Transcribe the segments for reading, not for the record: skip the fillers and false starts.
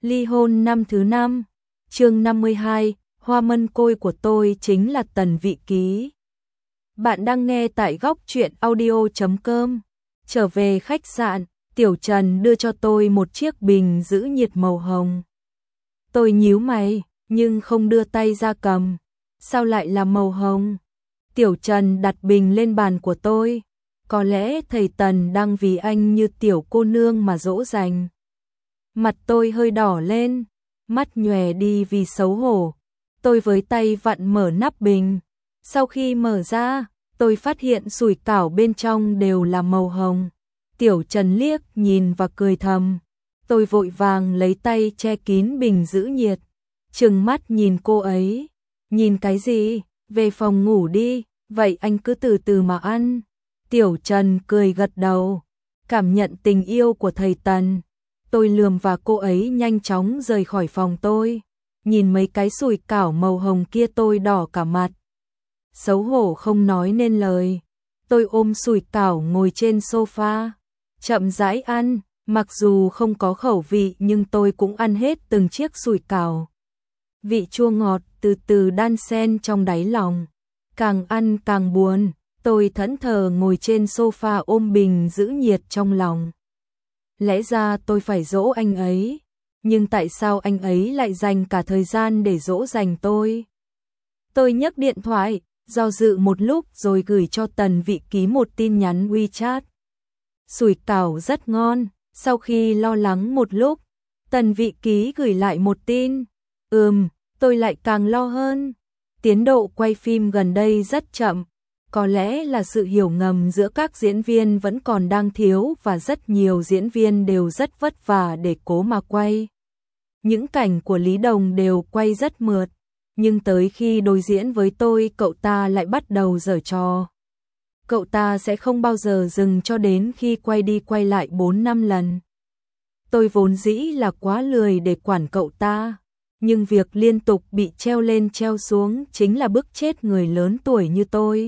Ly hôn năm thứ 5, chương 52, hoa mân côi của tôi chính là Tần Vị Ký. Bạn đang nghe tại góc truyện audio.com. Trở về khách sạn, Tiểu Trần đưa cho tôi một chiếc bình giữ nhiệt màu hồng. Tôi nhíu mày, nhưng không đưa tay ra cầm. Sao lại là màu hồng? Tiểu Trần đặt bình lên bàn của tôi. Có lẽ thầy Tần đang vì anh như tiểu cô nương mà dỗ dành. Mặt tôi hơi đỏ lên, mắt nhòe đi vì xấu hổ. Tôi với tay vặn mở nắp bình. Sau khi mở ra, tôi phát hiện sủi cảo bên trong đều là màu hồng. Tiểu Trần liếc nhìn và cười thầm. Tôi vội vàng lấy tay che kín bình giữ nhiệt, trừng mắt nhìn cô ấy. Nhìn cái gì? Về phòng ngủ đi, vậy anh cứ từ từ mà ăn. Tiểu Trần cười gật đầu, cảm nhận tình yêu của thầy Tần. Tôi lườm và cô ấy nhanh chóng rời khỏi phòng tôi. Nhìn mấy cái sủi cảo màu hồng kia tôi đỏ cả mặt. Xấu hổ không nói nên lời. Tôi ôm sủi cảo ngồi trên sofa, chậm rãi ăn. Mặc dù không có khẩu vị nhưng tôi cũng ăn hết từng chiếc sủi cảo. Vị chua ngọt từ từ đan xen trong đáy lòng. Càng ăn càng buồn, tôi thẫn thờ ngồi trên sofa ôm bình giữ nhiệt trong lòng. Lẽ ra tôi phải dỗ anh ấy, nhưng tại sao anh ấy lại dành cả thời gian để dỗ dành tôi? Tôi nhấc điện thoại, do dự một lúc rồi gửi cho Tần Vị Ký một tin nhắn WeChat. Sủi cảo rất ngon. Sau khi lo lắng một lúc, Tần Vị Ký gửi lại một tin. Tôi lại càng lo hơn. Tiến độ quay phim gần đây rất chậm. Có lẽ là sự hiểu ngầm giữa các diễn viên vẫn còn đang thiếu và rất nhiều diễn viên đều rất vất vả để cố mà quay. Những cảnh của Lý Đồng đều quay rất mượt, nhưng tới khi đối diễn với tôi cậu ta lại bắt đầu giở trò. Cậu ta sẽ không bao giờ dừng cho đến khi quay đi quay lại 4-5 lần. Tôi vốn dĩ là quá lười để quản cậu ta, nhưng việc liên tục bị treo lên treo xuống chính là bức chết người lớn tuổi như tôi.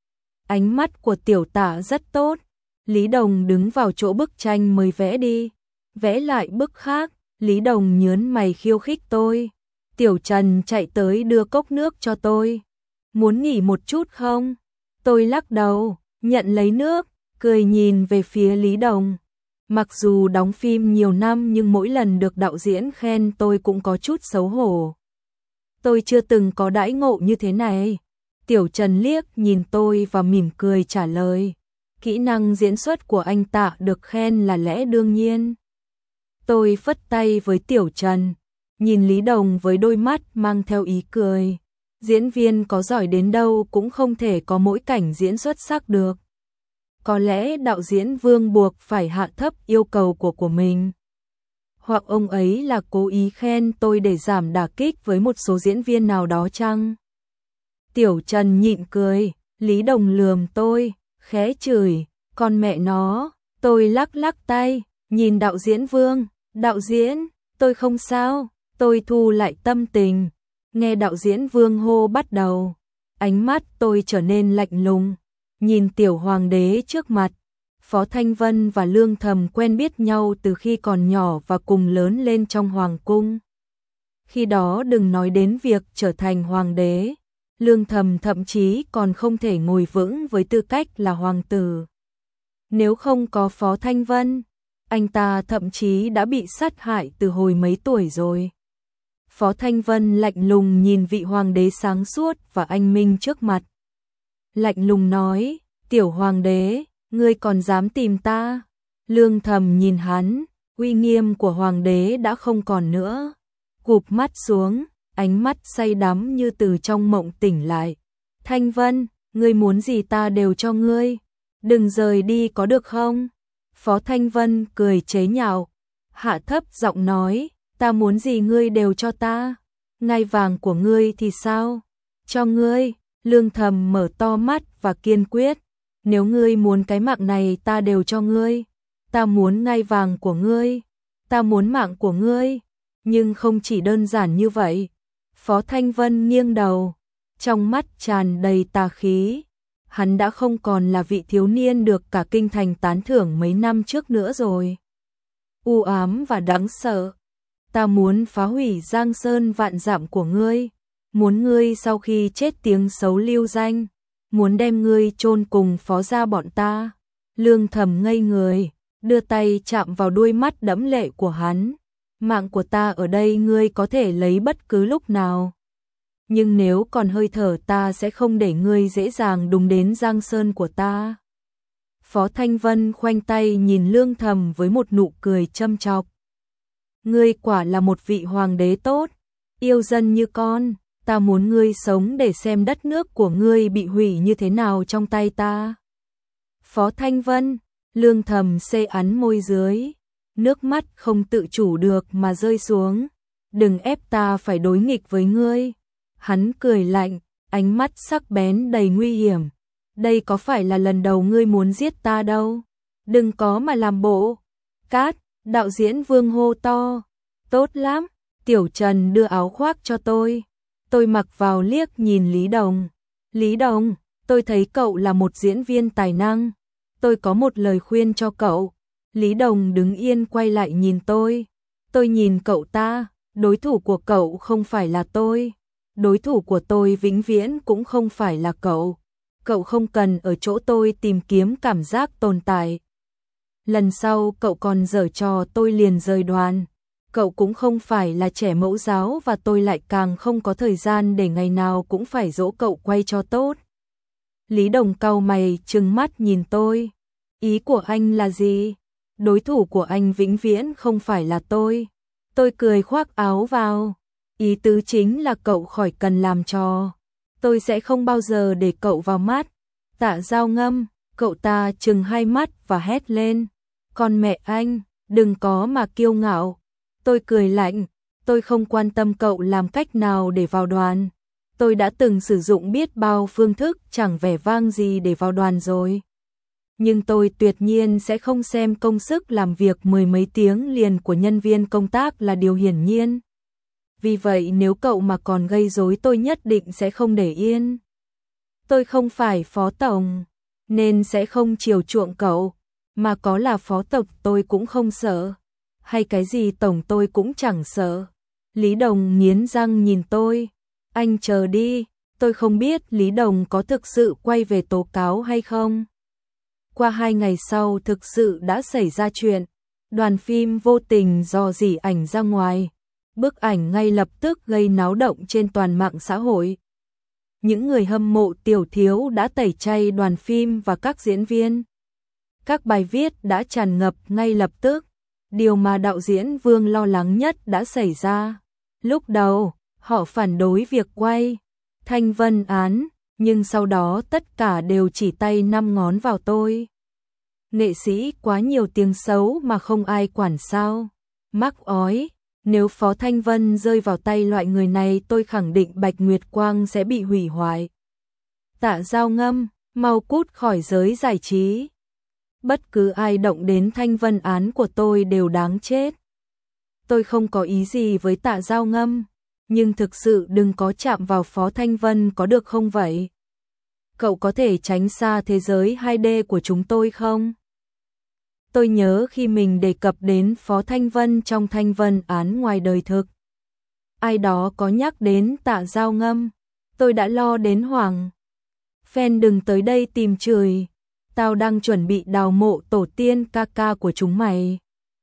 Ánh mắt của tiểu tả rất tốt. Lý Đồng đứng vào chỗ bức tranh mới vẽ đi, vẽ lại bức khác. Lý Đồng nhớn mày khiêu khích tôi. Tiểu Trần chạy tới đưa cốc nước cho tôi. Muốn nghỉ một chút không? Tôi lắc đầu, nhận lấy nước, cười nhìn về phía Lý Đồng. Mặc dù đóng phim nhiều năm nhưng mỗi lần được đạo diễn khen tôi cũng có chút xấu hổ. Tôi chưa từng có đãi ngộ như thế này. Tiểu Trần liếc nhìn tôi và mỉm cười trả lời. Kỹ năng diễn xuất của anh Tạ được khen là lẽ đương nhiên. Tôi phất tay với Tiểu Trần, nhìn Lý Đồng với đôi mắt mang theo ý cười. Diễn viên có giỏi đến đâu cũng không thể có mỗi cảnh diễn xuất sắc được. Có lẽ đạo diễn Vương buộc phải hạ thấp yêu cầu của mình. Hoặc ông ấy là cố ý khen tôi để giảm đả kích với một số diễn viên nào đó chăng? Tiểu Trần nhịn cười, Lý Đồng lườm tôi, khẽ chửi, con mẹ nó. Tôi lắc lắc tay, nhìn đạo diễn Vương, đạo diễn, tôi không sao. Tôi thu lại tâm tình, nghe đạo diễn Vương hô bắt đầu. Ánh mắt tôi trở nên lạnh lùng, nhìn tiểu hoàng đế trước mặt. Phó Thanh Vân và Lương Thầm quen biết nhau từ khi còn nhỏ và cùng lớn lên trong hoàng cung. Khi đó đừng nói đến việc trở thành hoàng đế, Lương Thầm thậm chí còn không thể ngồi vững với tư cách là hoàng tử. Nếu không có Phó Thanh Vân, anh ta thậm chí đã bị sát hại từ hồi mấy tuổi rồi. Phó Thanh Vân lạnh lùng nhìn vị hoàng đế sáng suốt và anh minh trước mặt. Lạnh lùng nói, tiểu hoàng đế, ngươi còn dám tìm ta? Lương Thầm nhìn hắn, uy nghiêm của hoàng đế đã không còn nữa. Gụp mắt xuống, ánh mắt say đắm như từ trong mộng tỉnh lại. Thanh Vân, ngươi muốn gì ta đều cho ngươi. Đừng rời đi có được không? Phó Thanh Vân cười chế nhạo, hạ thấp giọng nói, ta muốn gì ngươi đều cho ta. Ngai vàng của ngươi thì sao? Cho ngươi. Lương Thầm mở to mắt và kiên quyết. Nếu ngươi muốn cái mạng này ta đều cho ngươi. Ta muốn ngai vàng của ngươi. Ta muốn mạng của ngươi. Nhưng không chỉ đơn giản như vậy. Phó Thanh Vân nghiêng đầu, trong mắt tràn đầy tà khí. Hắn đã không còn là vị thiếu niên được cả kinh thành tán thưởng mấy năm trước nữa rồi. U ám và đáng sợ. ta muốn phá hủy Giang Sơn vạn dặm của ngươi, muốn ngươi sau khi chết tiếng xấu lưu danh, muốn đem ngươi chôn cùng Phó gia bọn ta. Lương Thầm ngây người, đưa tay chạm vào đuôi mắt đẫm lệ của hắn. Mạng của ta ở đây ngươi có thể lấy bất cứ lúc nào. Nhưng nếu còn hơi thở ta sẽ không để ngươi dễ dàng đụng đến Giang Sơn của ta. Phó Thanh Vân khoanh tay nhìn Lương Thầm với một nụ cười châm chọc. Ngươi quả là một vị hoàng đế tốt, yêu dân như con, ta muốn ngươi sống để xem đất nước của ngươi bị hủy như thế nào trong tay ta. Phó Thanh Vân, Lương Thầm xê ắn môi dưới, nước mắt không tự chủ được mà rơi xuống. Đừng ép ta phải đối nghịch với ngươi. Hắn cười lạnh, ánh mắt sắc bén đầy nguy hiểm. Đây có phải là lần đầu ngươi muốn giết ta đâu. Đừng có mà làm bộ. Cát, đạo diễn Vương hô to. Tốt lắm, Tiểu Trần đưa áo khoác cho tôi. Tôi mặc vào liếc nhìn Lý Đồng. Lý Đồng, tôi thấy cậu là một diễn viên tài năng. Tôi có một lời khuyên cho cậu. Lý Đồng đứng yên quay lại nhìn tôi. Tôi nhìn cậu ta, đối thủ của cậu không phải là tôi. Đối thủ của tôi vĩnh viễn cũng không phải là cậu. Cậu không cần ở chỗ tôi tìm kiếm cảm giác tồn tại. Lần sau cậu còn giở trò tôi liền rời đoàn. Cậu cũng không phải là trẻ mẫu giáo và tôi lại càng không có thời gian để ngày nào cũng phải dỗ cậu quay cho tốt. Lý Đồng cau mày trừng mắt nhìn tôi. Ý của anh là gì? Đối thủ của anh vĩnh viễn không phải là tôi. Tôi cười khoác áo vào. Ý tứ chính là cậu khỏi cần làm trò. Tôi sẽ không bao giờ để cậu vào mắt. Tạ Giao Ngâm, cậu ta trừng hai mắt và hét lên. Con mẹ anh, đừng có mà kiêu ngạo. Tôi cười lạnh, tôi không quan tâm cậu làm cách nào để vào đoàn. Tôi đã từng sử dụng biết bao phương thức chẳng vẻ vang gì để vào đoàn rồi. Nhưng tôi tuyệt nhiên sẽ không xem công sức làm việc mười mấy tiếng liền của nhân viên công tác là điều hiển nhiên. Vì vậy nếu cậu mà còn gây rối tôi nhất định sẽ không để yên. Tôi không phải phó tổng, nên sẽ không chiều chuộng cậu, mà có là phó tổng tôi cũng không sợ. Hay cái gì tổng tôi cũng chẳng sợ. Lý Đồng nghiến răng nhìn tôi. Anh chờ đi, tôi không biết Lý Đồng có thực sự quay về tố cáo hay không. Qua 2 ngày sau thực sự đã xảy ra chuyện. Đoàn phim vô tình dò dỉ ảnh ra ngoài. Bức ảnh ngay lập tức gây náo động trên toàn mạng xã hội. Những người hâm mộ Tiểu Thiếu đã tẩy chay đoàn phim và các diễn viên. Các bài viết đã tràn ngập ngay lập tức. Điều mà đạo diễn Vương lo lắng nhất đã xảy ra. Lúc đầu, họ phản đối việc quay Thanh Vân án, nhưng sau đó tất cả đều chỉ tay 5 ngón vào tôi. Nghệ sĩ quá nhiều tiếng xấu mà không ai quản sao. Mắc ói, nếu Phó Thanh Vân rơi vào tay loại người này tôi khẳng định Bạch Nguyệt Quang sẽ bị hủy hoại. Tạ Giao Ngâm, mau cút khỏi giới giải trí. Bất cứ ai động đến Thanh Vân án của tôi đều đáng chết. Tôi không có ý gì với Tạ Giao Ngâm, nhưng thực sự đừng có chạm vào Phó Thanh Vân có được không vậy? Cậu có thể tránh xa thế giới 2D của chúng tôi không? Tôi nhớ khi mình đề cập đến Phó Thanh Vân trong Thanh Vân án ngoài đời thực. Ai đó có nhắc đến Tạ Giao Ngâm, tôi đã lo đến hoảng. Fan đừng tới đây tìm chửi, tao đang chuẩn bị đào mộ tổ tiên ca ca của chúng mày.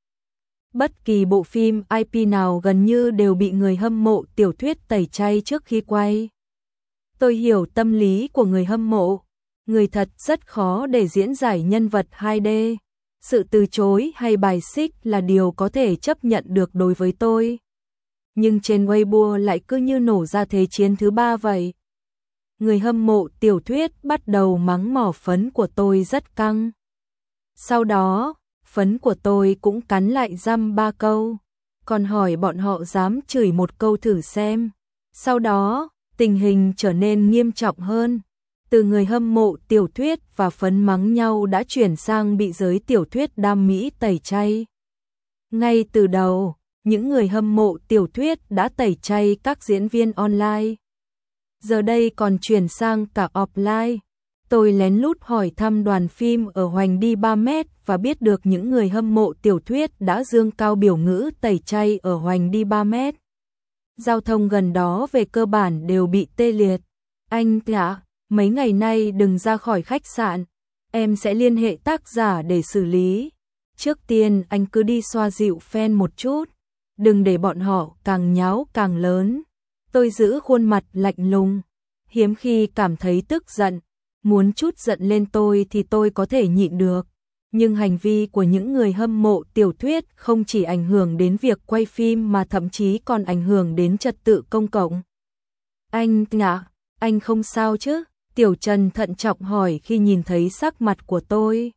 Bất kỳ bộ phim IP nào gần như đều bị người hâm mộ tiểu thuyết tẩy chay trước khi quay. Tôi hiểu tâm lý của người hâm mộ, người thật rất khó để diễn giải nhân vật 2D. Sự từ chối hay bài xích là điều có thể chấp nhận được đối với tôi. Nhưng trên Weibo lại cứ như nổ ra thế chiến thứ 3 vậy. Người hâm mộ tiểu thuyết bắt đầu mắng mỏ phấn của tôi rất căng. Sau đó, phấn của tôi cũng cắn lại dăm 3 câu, còn hỏi bọn họ dám chửi một câu thử xem. Sau đó, tình hình trở nên nghiêm trọng hơn. Từ người hâm mộ tiểu thuyết và phấn mắng nhau đã chuyển sang bị giới tiểu thuyết đam mỹ tẩy chay. Ngay từ đầu, những người hâm mộ tiểu thuyết đã tẩy chay các diễn viên online. Giờ đây còn chuyển sang cả offline. Tôi lén lút hỏi thăm đoàn phim ở Hoành đi 3 mét và biết được những người hâm mộ tiểu thuyết đã dương cao biểu ngữ tẩy chay ở Hoành đi 3 mét. Giao thông gần đó về cơ bản đều bị tê liệt. Anh ạ, mấy ngày nay đừng ra khỏi khách sạn, em sẽ liên hệ tác giả để xử lý. Trước tiên anh cứ đi xoa dịu fan một chút, đừng để bọn họ càng nháo càng lớn. Tôi giữ khuôn mặt lạnh lùng, hiếm khi cảm thấy tức giận. Muốn trút giận lên tôi thì tôi có thể nhịn được, nhưng hành vi của những người hâm mộ tiểu thuyết không chỉ ảnh hưởng đến việc quay phim mà thậm chí còn ảnh hưởng đến trật tự công cộng. Anh ạ, anh không sao chứ? Tiểu Trần thận trọng hỏi khi nhìn thấy sắc mặt của tôi.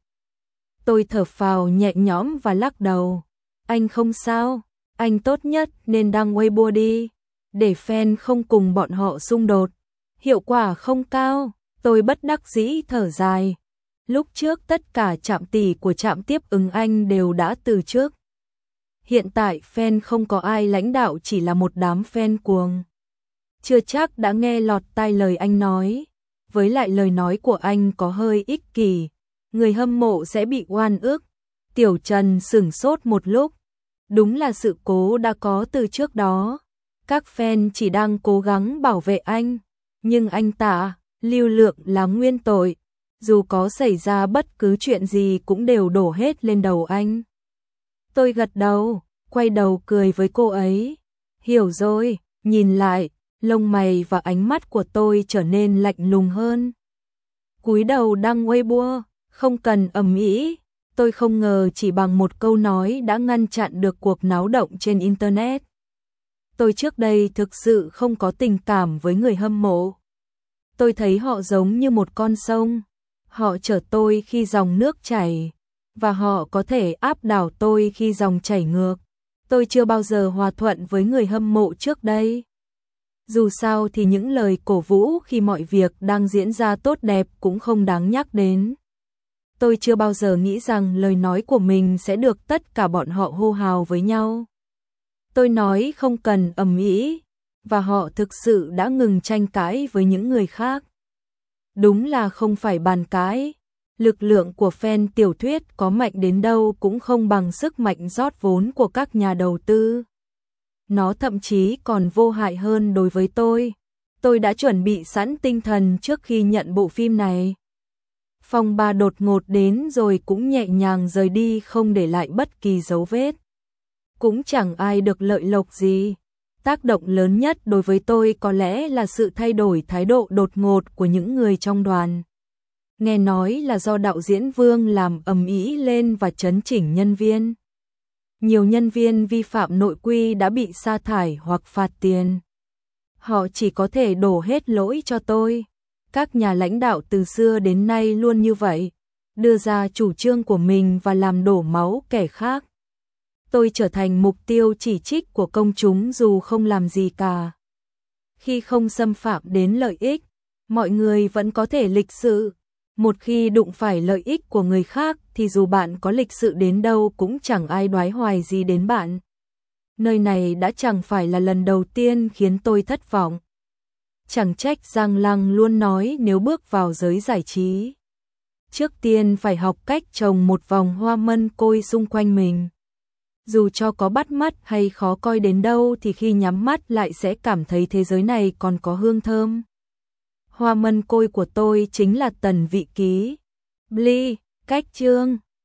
Tôi thở phào nhẹ nhõm và lắc đầu. Anh không sao, anh tốt nhất nên đăng Weibo đi, để fan không cùng bọn họ xung đột. Hiệu quả không cao. Tôi bất đắc dĩ thở dài. Lúc trước tất cả trạm tỷ của trạm tiếp ứng anh đều đã từ chức. Hiện tại fan không có ai lãnh đạo, chỉ là một đám fan cuồng. Chưa chắc đã nghe lọt tai lời anh nói. Với lại lời nói của anh có hơi ích kỷ, người hâm mộ sẽ bị oan ức. Tiểu Trần sửng sốt một lúc. Đúng là sự cố đã có từ trước đó. Các fan chỉ đang cố gắng bảo vệ anh. Nhưng anh ta, lưu lượng là nguyên tội. Dù có xảy ra bất cứ chuyện gì cũng đều đổ hết lên đầu anh. Tôi gật đầu, quay đầu cười với cô ấy. Hiểu rồi, nhìn lại, lông mày và ánh mắt của tôi trở nên lạnh lùng hơn. Cúi đầu đăng Weibo, không cần ầm ĩ. Tôi không ngờ chỉ bằng một câu nói đã ngăn chặn được cuộc náo động trên Internet. Tôi trước đây thực sự không có tình cảm với người hâm mộ. Tôi thấy họ giống như một con sông. Họ chở tôi khi dòng nước chảy, và họ có thể áp đảo tôi khi dòng chảy ngược. Tôi chưa bao giờ hòa thuận với người hâm mộ trước đây. Dù sao thì những lời cổ vũ khi mọi việc đang diễn ra tốt đẹp cũng không đáng nhắc đến. Tôi chưa bao giờ nghĩ rằng lời nói của mình sẽ được tất cả bọn họ hô hào với nhau. Tôi nói không cần ầm ĩ, và họ thực sự đã ngừng tranh cãi với những người khác. Đúng là không phải bàn cãi. Lực lượng của fan tiểu thuyết có mạnh đến đâu cũng không bằng sức mạnh rót vốn của các nhà đầu tư. Nó thậm chí còn vô hại hơn đối với tôi. Tôi đã chuẩn bị sẵn tinh thần trước khi nhận bộ phim này. Phong ba đột ngột đến rồi cũng nhẹ nhàng rời đi, không để lại bất kỳ dấu vết. Cũng chẳng ai được lợi lộc gì. Tác động lớn nhất đối với tôi có lẽ là sự thay đổi thái độ đột ngột của những người trong đoàn. Nghe nói là do đạo diễn Vương làm ầm ĩ lên và chấn chỉnh nhân viên. Nhiều nhân viên vi phạm nội quy đã bị sa thải hoặc phạt tiền. Họ chỉ có thể đổ hết lỗi cho tôi. Các nhà lãnh đạo từ xưa đến nay luôn như vậy, đưa ra chủ trương của mình và làm đổ máu kẻ khác. Tôi trở thành mục tiêu chỉ trích của công chúng dù không làm gì cả. Khi không xâm phạm đến lợi ích, mọi người vẫn có thể lịch sự. Một khi đụng phải lợi ích của người khác thì dù bạn có lịch sự đến đâu cũng chẳng ai đoái hoài gì đến bạn. Nơi này đã chẳng phải là lần đầu tiên khiến tôi thất vọng. Chẳng trách Giang Lăng luôn nói nếu bước vào giới giải trí, trước tiên phải học cách trồng một vòng hoa mân côi xung quanh mình. Dù cho có bắt mắt hay khó coi đến đâu thì khi nhắm mắt lại sẽ cảm thấy thế giới này còn có hương thơm. Hoa mân côi của tôi chính là Tần Vị Ký. Bli, cách chương